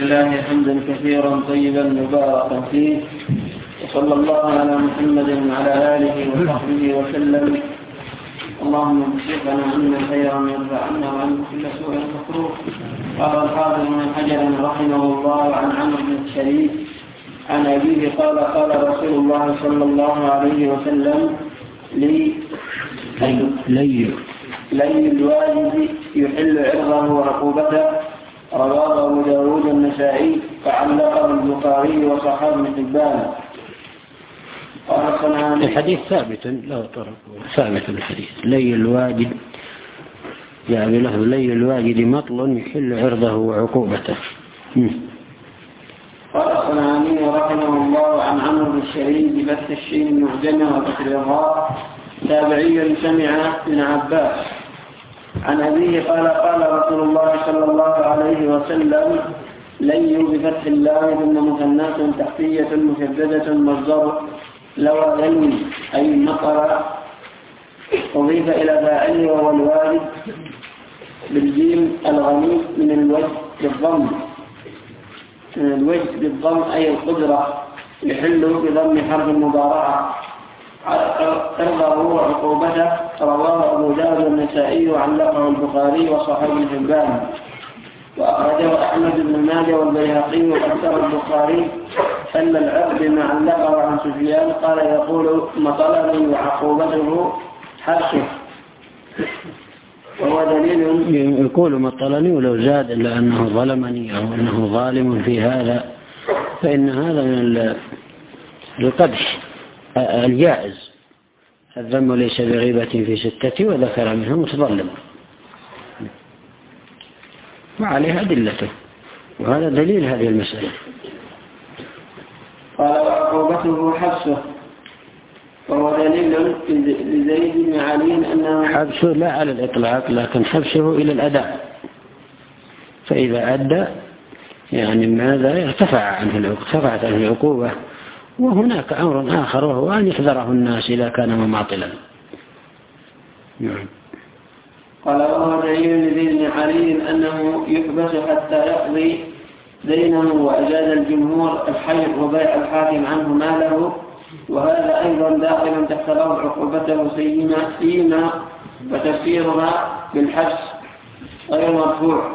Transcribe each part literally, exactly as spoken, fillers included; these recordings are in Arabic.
لله حمدا كثيرا طيبا مباركا فيه، وصلى الله على محمد وعلى آله وصحبه وسلم. اللهم بشرنا عنا خيرا يرفع عنا وعن كل سوء مكروه. قال الحافظ بن حجر رحمه الله عن عمرو بن الشريف عن أبيه قال قال رسول الله صلى الله عليه وسلم: لي لي لي الوالد يحل عرضه وعقوبته. رواه أبو داود النسائي فعلقه البخاري وصححه ابن حبان. قال الصنعاني: الحديث ثابت لا طرق ثابت الحديث. لي الواجد يعني له لي الواجد مطل يحل عرضه وعقوبته. قال الصنعاني رحمه الله عن عمرو بن الشريف بفتح الشين المعجمة وكسر الراء تابعي سمع ابن عباس عن أبيه قال قال رسول الله صلى الله عليه وسلم: لي بفتح الله ثم مثنات تحتية مشددة مصدر لوى يلوي أي مطر، أضيف إلى فاعله وهو الوالد بالجيم الغني من الوجه بالضم من الوجه بالضم أي القدرة، يحل بضم حرف المضارعة. عرضه وعقوبته. رواه أبو داود النسائي وعلقه البخاري وصححه ابن حبان، وأخرجه أحمد بن ماجه والبيهقي وأكثر البخاري أن العقد بما علقه عن سفيان قال يقول مطلب وعقوبته حرشه، وهو دليل يقول مطلني ولو زاد إلا أنه ظلمني أو أنه ظالم في هذا، فإن هذا من القدح الجائز. الذم ليس بغيبة في ستة وذكر منه متظلم، وعليها أدلته، وهذا دليل هذه المسألة. قال وعقوبته حبسه، وهو دليل لزيد بن علي أنه حبسه لا على الإطلاق، لكن حبسه إلى الأداء، فإذا أدى يعني ماذا ارتفع عنه ارتفعت عنه العقوبة. وهناك أمر آخر وهو أن يحذره الناس إذا كان مماطلا. قال وهو دليل لزيد بن علي أنه يحبس حتى يقضي دينه، وأجاز الجمهور الحيض وبيع الحاكم عنه ماله، وهذا أيضا داخل تحت لفظ عقوبته سيما وتفسيرها بالحبس غير مرفوع.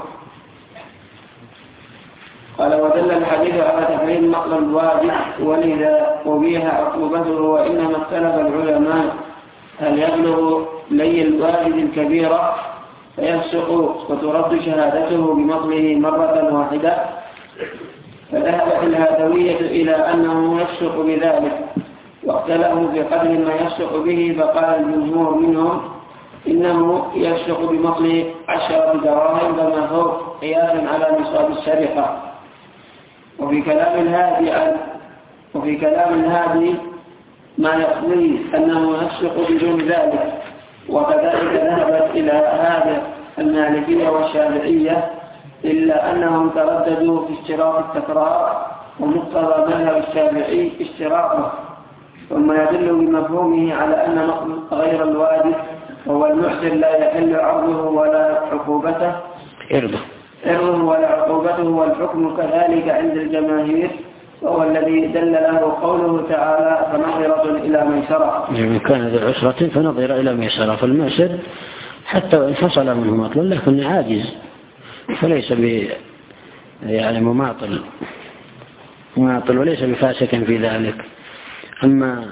قال ودل الحديث على تحريم مطلب الواجب، ولذا أبيح عقوبته. وإنما اختلف العلماء هل يبلغ لي الواجب الكبيرة فيفسق وترد شهادته بمطله مرة واحدة، فذهبت الهادوية إلى أنه يفسق بذلك، واختلفوا في قدر ما يفسق به، فقال الجمهور منهم إنه يفسق بمطل عشرة دراهم فما فوق قياسا على نصاب السرقة. وفي كلام الهادي وفي كلام الهادي ما يقضي أنه يفسق بدون ذلك، وكذلك ذهبت إلى هذا المالكية والشافعية، إلا أنهم ترددوا في اشتراط التكرار، ومقتضى مذهب الشافعي اشتراطه، ثم يدل بمفهومه على أن نقض غير الواجب وهو المحسن لا يحل عرضه ولا عقوبته عرضه عرضه ولا عقوبته، والحكم كذلك عند الجماهير، وهو الذي دل له قوله تعالى فنظرة إلى ميسرة. يعني كان ذو عسرة فنظر إلى ميسرة، فالمعسر حتى وإن فصل منه مطل لكن عاجز فليس ب يعني مماطل مماطل وليس بفاسق في ذلك. أما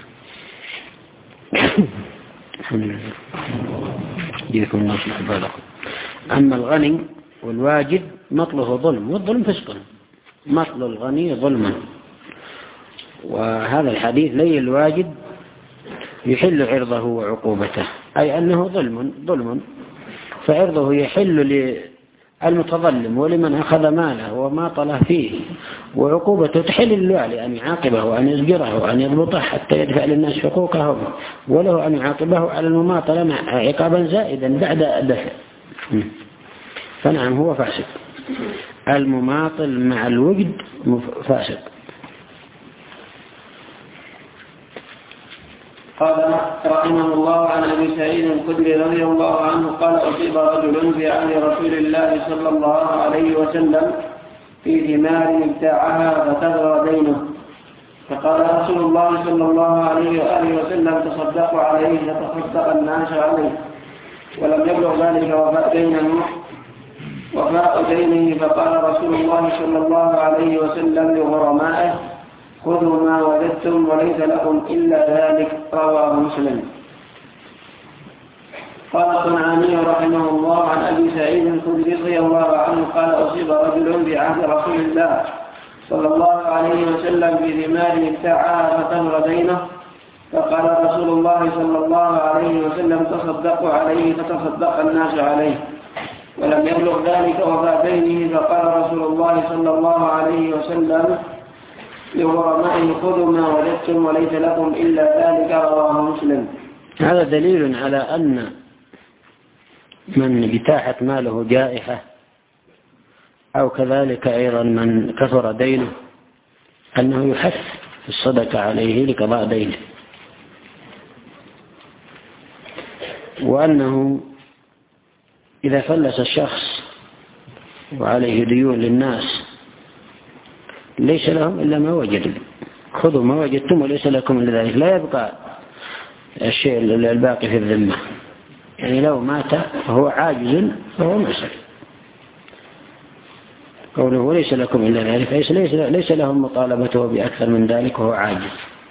يكون نصلح بالكم أما الغني والواجد مطله ظلم، والظلم فسق، مطل الغني ظلما. وهذا الحديث لي الواجد يحل عرضه وعقوبته، أي أنه ظلم ظلم فعرضه يحل للمتظلم ولمن أخذ ماله وماطله فيه، وعقوبته تحل للوالي أن يعاقبه وأن يزجره وأن يضبطه حتى يدفع للناس حقوقهم، وله أن يعاقبه على المماطلة مع عقابا زائدا بعد الدفع. فنعم هو فاسق، المماطل مع الوجد فاسق. قال رحمه الله عن أبي سعيد الخدري رضي الله عنه قال أصيب رجل في عهد رسول الله صلى الله عليه وسلم في ثمار ابتاعها فتغرى دينه. فقال رسول الله صلى الله عليه وآله وسلم تصدقوا عليه فتصدق الناس عليه. ولم يبلغ ذلك وفاء دينه وفاء دينه فقال رسول الله صلى الله عليه وسلم لغرمائه خذوا ما وجدتم وليس لكم إلا ذلك. رواه مسلم. قال الصنعاني رحمه الله عن أبي سعيد الخدري رضي الله عنه قال أصيب رجل بعهد رسول الله صلى الله عليه وسلم بثمار ابتاعها فتمر دينه. فقال رسول الله صلى الله عليه وسلم تصدقوا عليه فتصدق الناس عليه. ولم يبلغ ذلك وفاء دينه فقال رسول الله صلى الله عليه وسلم لغرمائه خذوا ما وجدتم وليس لكم إلا ذلك. رواه مسلم. هذا دليل على أن من اجتاحت ماله جائحة أو كذلك أيضا من كثر دينه أنه يحث الصدقة عليه لقضاء دينه، وأنه إذا فلس الشخص وعليه ديون للناس ليس لهم إلا ما وجدوا، خذوا ما وجدتم وليس لكم إلا ذلك. لا يبقى الشيء الباقي في الذمة، يعني لو مات فهو عاجز فهو معسر. قوله ليس لكم إلا ذلك ليس, ليس, ليس لهم مطالبته بأكثر من ذلك وهو عاجز.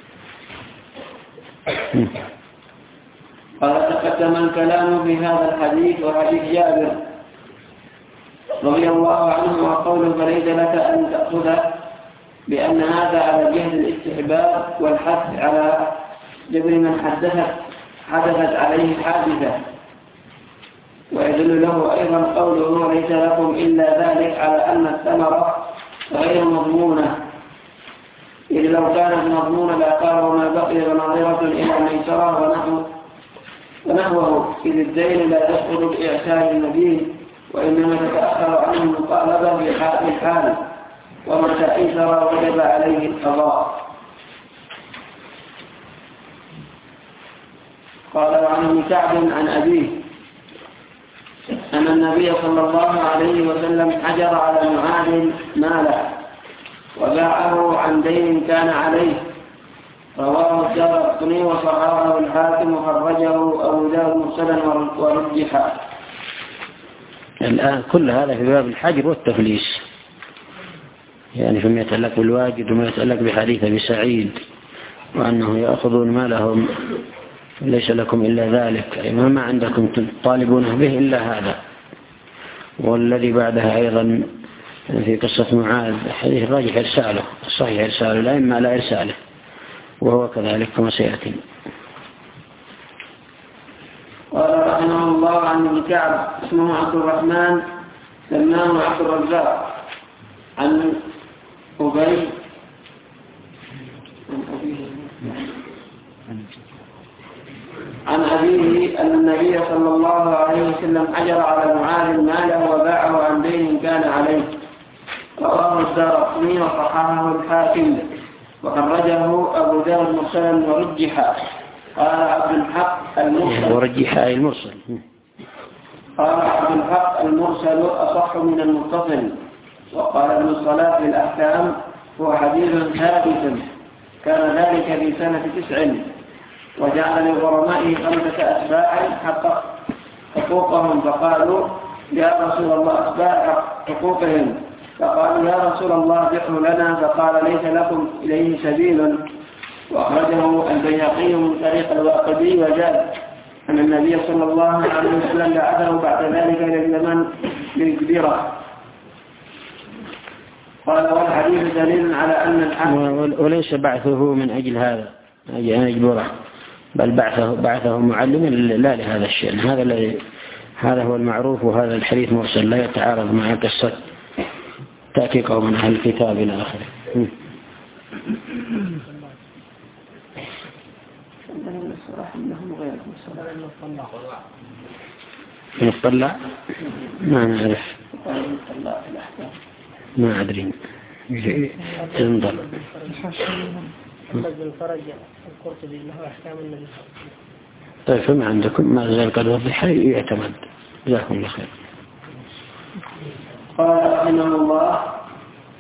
قال تقدم الكلام في هذا الحديث وحديث جابر رضي الله عنه وقوله فليس لك أن تأخذه بأن هذا على جهة الاستحباب والحث على جبر من حدثت حدثت عليه حادثة. ويدل له أيضا قوله ليس لكم إلا ذلك على أن الثمرة غير مضمونة، إذ لو كانت مضمونة لقال وما بقي بناظرة إلى ميسرة ونحو ونحوه، إذ الدين لا تسقط بإعسار المدين وإنما تتأخر عنه المطالبة في حال الحال، ومتى أيسر وجب عليه القضاء. قال عن ابن كعب عن أبيه أن النبي صلى الله عليه وسلم حجر على معاذ ماله وباعه عن دين كان عليه. رواه الدارقطني وصححه الحاكم وخرجه أبو داود مرسلا ورجحه. الآن كل هذا في باب الحجر والتفليس، يعني فيما يتعلق بالواجد وما يتعلق بحديث أبي سعيد وأنه يأخذون مالهم ليس لكم إلا ذلك، أي ما عندكم تطالبونه به إلا هذا. والذي بعدها أيضا في قصة معاذ حديث راجح إرساله، الصحيح إرساله لا إما لا إرساله، وهو كذلك كما سيأتي. قال رحمه الله عن ابن كعب اسمه عبد الرحمن سماه عبد الرزاق عن أبي عن أبيه أن النبي صلى الله عليه وسلم حجر على معاذ ماله وباعه عن دين كان عليه. رواه الدارقطني وصححه الحاكم وخرجه أبو داود مرسلا ورجحه. قال عبد الحق المرسل ورجح أي المرسل قال عبد الحق المرسل أصح من المتصل. وقال ابن الصلاة في الأحكام هو حديث ثابت كان ذلك في سنة تسع، وجعل لغرمائه خمسة أتباع حق حقوقهم، فقالوا يا رسول الله أتباع حقوقهم، فقالوا يا رسول الله بحوا لنا، فقال ليس لكم إليه سبيل. وأخرجه البيهقي من طريق الواقدي وجاء أن النبي صلى الله عليه وسلم بعثه بعد ذلك إلى اليمن ليجبره. قال والحديث دليل على أن الحق وليس بعثه من أجل هذا أن يجبره، بل بعثه بعثه معلما لا لهذا الشيء. هذا الذي هذا هو المعروف، وهذا الحديث مرسل لا يتعارض مع قصة تأتي قوم من أهل الكتاب إلى آخره. نطلع ما نعرف ما أدري تنظر طيب فما عندكم ما زال قد وضح يعتمد. جزاكم الله خير. قال رحمه الله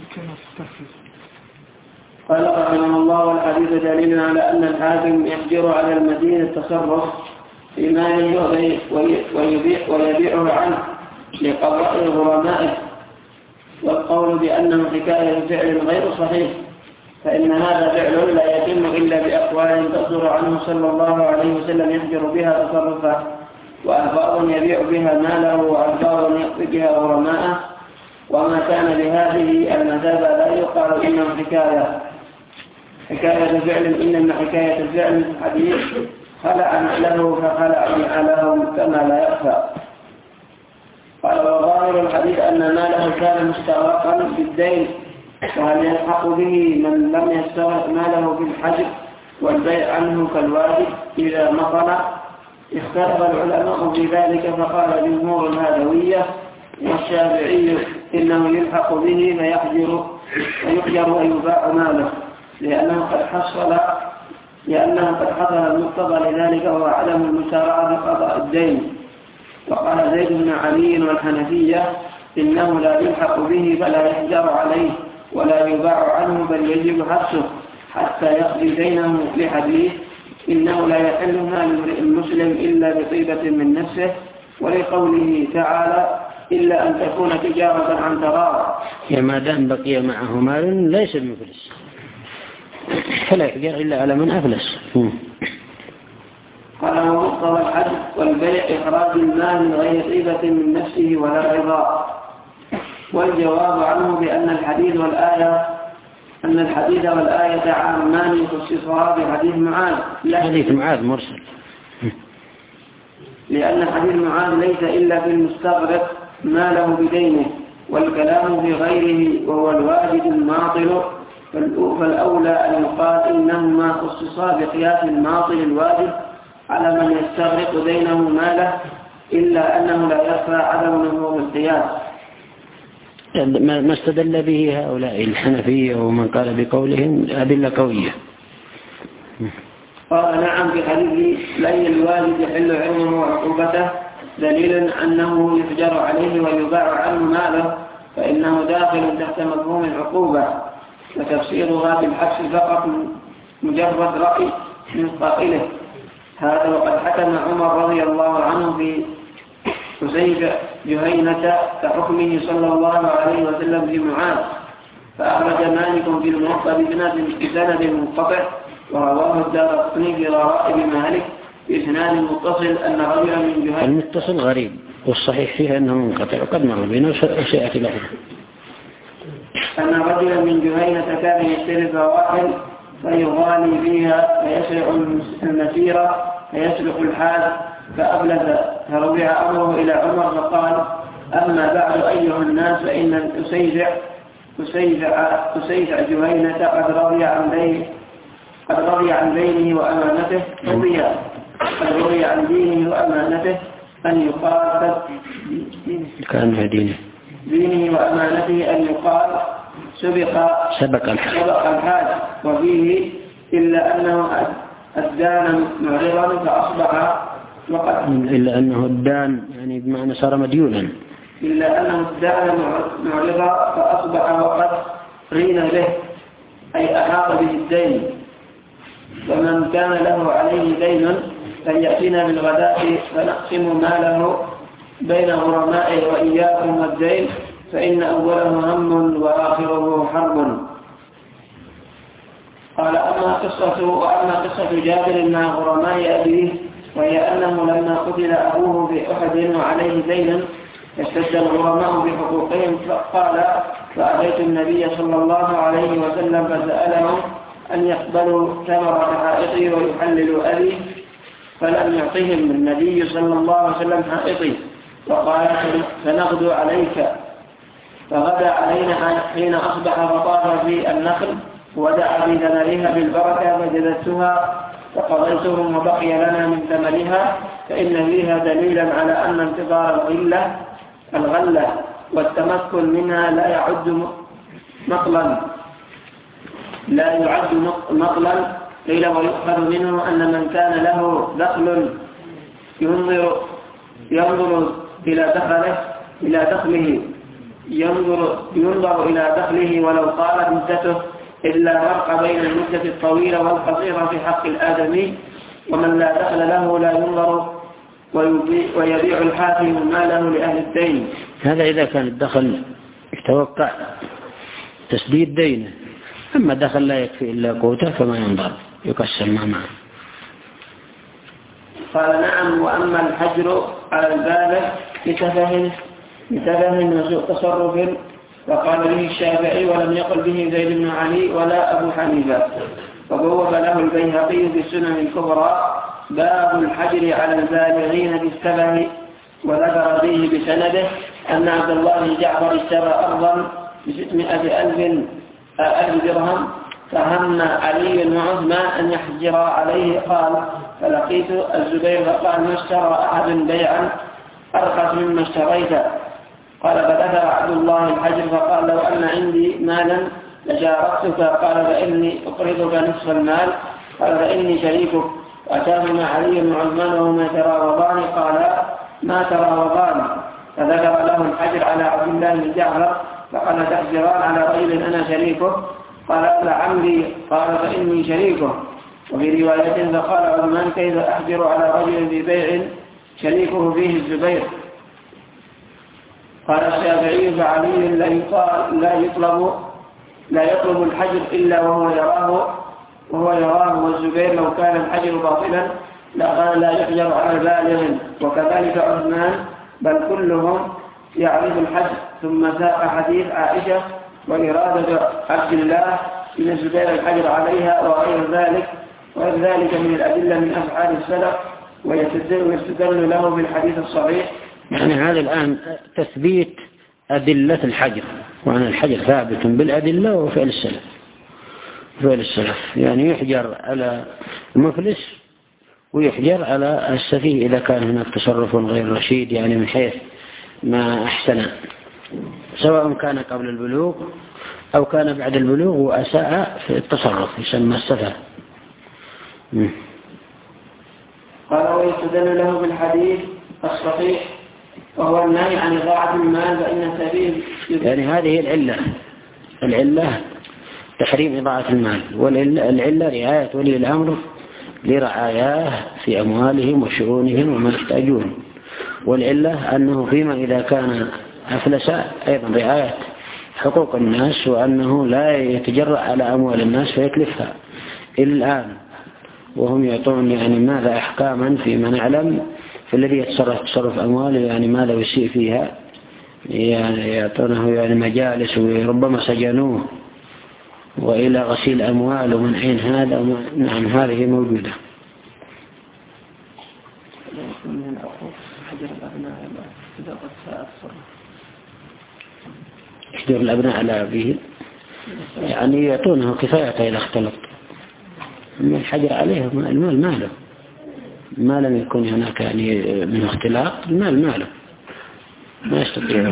قال رحمه الله: والحديث دليل على أن الحاكم يقدر على المدين التصرف في ماله ويبيع ويبيعه عنه لقضاء غرمائه، والقول بأنه حكاية فعل غير صحيح، فإن هذا فعل لا يتم إلا بأقوال تصدر عنه صلى الله عليه وسلم يحجر بها تصرفه، وألفاظ يبيع بها ماله، وألفاظ يقضي بها غرماءه. وما كان بهذه المثابة لا يقال إنه حكاية حكاية فعل، إنما حكاية الفعل حديث خلع نعله فخلع نعله كما لا يخفى. قال: وظاهر الحديث أن ماله كان مستغرقا بالدين، وهل يلحق به من لم يستغرق ماله بالحجر والبيع عنه كالواجب إذا مطل؟ اختلف العلماء في ذلك، فقال جمهور الهادوية والشافعي إنه يلحق به فيحجر ويحجر ويباع ماله، لأنه قد حصل لأنه قد حصل المقتضى لذلك، وهو عدم المسارعة بقضاء الدين. وقال زيد بن علي والحنفية إنه لا يلحق به فلا يحجر عليه ولا يباع عنه، بل يجب حبسه حتى يقضي دينه، لحديث: إنه لا يحل مال امرئ مسلم إلا بطيبة من نفسه، ولقوله تعالى: إلا أن تكون تجارة عن تراض. يا ما دام بقي معه مال ليس بمفلس، فلا يحجر إلا على من أفلس. قال: ومقتضى الحج والبيع إخراج المال من غير طيبة من نفسه ولا رضا. والجواب عنه بأن الحديث والآية أن الحديث والآية عامان يخصصها بحديث معاذ. حديث معاذ مرسل، لأن حديث معاذ ليس إلا في المستغرق ماله بدينه، والكلام في غيره وهو الواجد الماطل، فالأولى أن يقال إنهما خصصا بقياس الماطل الواجب على من يستغرق دينه ماله، إلا أنه لا يخفى عدم نفوذ القياس. ما استدل به هؤلاء الحنفية ومن قال بقولهم أدلة قوية. قال: نعم، في حديث لي الوالد يحل عرضه وعقوبته دليل أنه يحجر عليه ويباع عنه ماله، فإنه داخل تحت مفهوم العقوبة، وتفسيرها بالحبس فقط مجرد رأي من قائله هذا. وقد حكم عمر رضي الله عنه في حسيب جهينة كحكمه صلى الله عليه وسلم في معاذ، فأخرج مالك في الموطأ بسند منقطع، ورواه الدارقطني في غرائب مالك بإسناد متصل أن رجلا من جهينة. المتصل غريب، والصحيح فيها أنه منقطع، وقد مر بنا وسيأتي له. أن رجلا من جهينة كان يشتري فواحل فيغالي فيها فيسرع المسيرة فيسلق الحال، فأبلغ فرجع أمره إلى عمر فقال: أما بعد أيها الناس، فإن أسيجع أسيجع أسيجع جهينة قد رضي عن دينه قد رضي عن دينه وأمانته رضي قد رضي عن دينه وأمانته أن يقال كان دينه دينه وأمانته أن يقال سبق سبق الحاج، وفيه إلا أنه الدان معرضا فأصبح وقد إلا أنه الدان يعني بمعنى صار مديونا إلا أنه الدان معرضا فأصبح وقد رين به، أي أحاط به الدين. ومن كان له عليه دين فليأتنا بالغداء فنقسم ماله بين غرمائه وإياكم والدين، فإن أوله هم وآخره حرب. قال: أما قصة وأما قصة جابر مع غرماء أبيه، وهي أنه لما قتل أبوه في أحد وعليه دين اشتد الغرماء بحقوقهم، فقال: فأتيت النبي صلى الله عليه وسلم فسألهم أن يقبلوا ثمرة حائطي ويحللوا أبي، فلم يعطهم النبي صلى الله عليه وسلم حائطي، وقال: سنغدو عليك. فغدا علينا حين أصبح فطاف في النخل ودعا بثمرها بالبركة فجدتها فقضيتهم وبقي لنا من ثمرها، فإن فيها دليلا على أن انتظار الغلة الغلة والتمكن منها لا يعد مقلا لا يعد مقلا قيل: ويؤخذ منه أن من كان له دخل ينظر ينظر إلى دخله إلى دخله ينظر, ينظر إلى دخله ولو طالت مدته، إلا فرق بين المدة الطويلة والقصيرة في حق الآدمي. ومن لا دخل له لا ينظر ويبيع الحاكم ماله لأهل الدين. هذا إذا كان الدخل يتوقع تسديد دينه، أما دخل لا يكفي إلا قوته فما ينظر يقسم ما معه. قال نعم. وأما الحجر على البالغ لسفه لسفه وسوء تصرف فقال به الشافعي ولم يقل به زيد بن علي ولا أبو حنيفة. وبوب له البيهقي في السنن الكبرى باب الحجر على البالغين بالسفه، وذكر فيه بسنده أن عبد الله بن جعفر اشترى أرضا بستمائة ألف ألف درهم، فهم علي بن عثمان أن يحجر عليه. قال فلقيت الزبير فقال ما اشترى أحد بيعا أرخص مما اشتريت. قال فذكر عبد الله الحجر فقال لو أن عندي مالا لجارتك. قال فإني أقرضك نصف المال. قال فإني شريكك. وأتاهما علي بن عثمان وهما يتراوضان. قال ما تراوضان. فذكر له الحجر على عبد الله بن جعفر فقال تحجران على رجل أنا شريكه. قال لعمري. قال فإني شريكه. وفي رواية فقال عثمان كيف أحجر على رجل في بيع شريكه فيه الزبير. قال الشافعي فعلي لا يقال لا يطلب لا يطلب الحجر إلا وهو يراه وهو يراه والزبير لو كان الحجر باطلا لا لا يحجر على بالغ. وكذلك عثمان بل كلهم يعرف الحجر. ثم ساق حديث عائشة وإرادة عبد الله من الزبير الحجر عليها وغير ذلك وغير ذلك من الأدلة من أفعال السلف، ويستدل له بالحديث الصحيح. يعني هذا الآن تثبيت أدلة الحجر، وأن الحجر ثابت بالأدلة وفعل السلف. فعل السلف يعني يحجر على المفلس ويحجر على السفيه إذا كان هناك تصرف غير رشيد، يعني من حيث ما أحسن، سواء كان قبل البلوغ أو كان بعد البلوغ وأساء في التصرف يسمى السفه. قال ويستدل له بالحديث الصحيح وهو النهي عن إضاعة المال فإن سبيل. يعني هذه العلة العلة تحريم إضاعة المال، والعلة رعاية ولي الأمر لرعاياه في أموالهم وشؤونهم وما يحتاجون. والعلة أنه فيما إذا كان أفلس أيضا رعاية حقوق الناس، وأنه لا يتجرأ على أموال الناس فيتلفها. الآن وهم يعطون يعني ماذا أحكاما فيما نعلم في الذي يتصرف تصرف أمواله، يعني ماذا يسيء فيها، يعني يعطونه يعني مجالس وربما سجنوه وإلى غسيل أموال. ومن أين هذا؟ نعم هذه موجودة. يحجر الأبناء على أبيه، يعني يعطونه كفاية إذا اختلط. أما الحجر عليه المال ماله، ما لم يكن هناك يعني من اختلاط المال ماله ما يستطيع.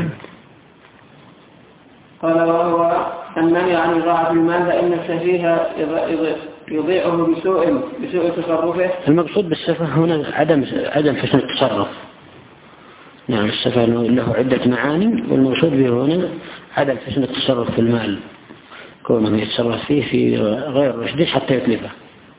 قال وهو النهي عن إضاعة المال فإن السفيه يضيعه بسوء بسوء تصرفه. المقصود بالسفه هنا عدم عدم حسن التصرف. نعم السفه له عدة معاني، والمقصود به هنا عدم حسن التصرف في المال، كونه يتصرف فيه في غير رشد حتى يتلفه.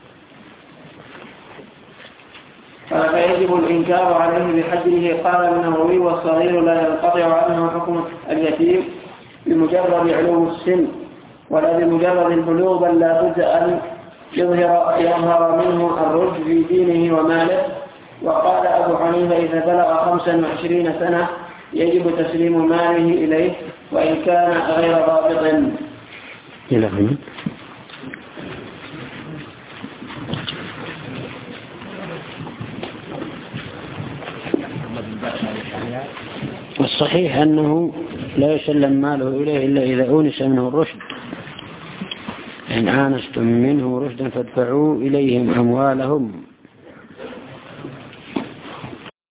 قال فيجب الإنكار عليه بحجره. قال النووي والصغير لا ينقطع عنه حكم اليتيم بمجرد علو السن ولا بمجرد البلوغ، بل لا بد أن يظهر يظهر منه الرشد في دينه وماله. وقال أبو حنيفة إذا بلغ خمسا وعشرين سنة يجب تسليم ماله إليه وإن كان غير ضابط. إلى والصحيح أنه لا يسلم ماله إليه إلا إذا أونس منه الرشد. إن آنستم منه رشدا فادفعوا إليهم أموالهم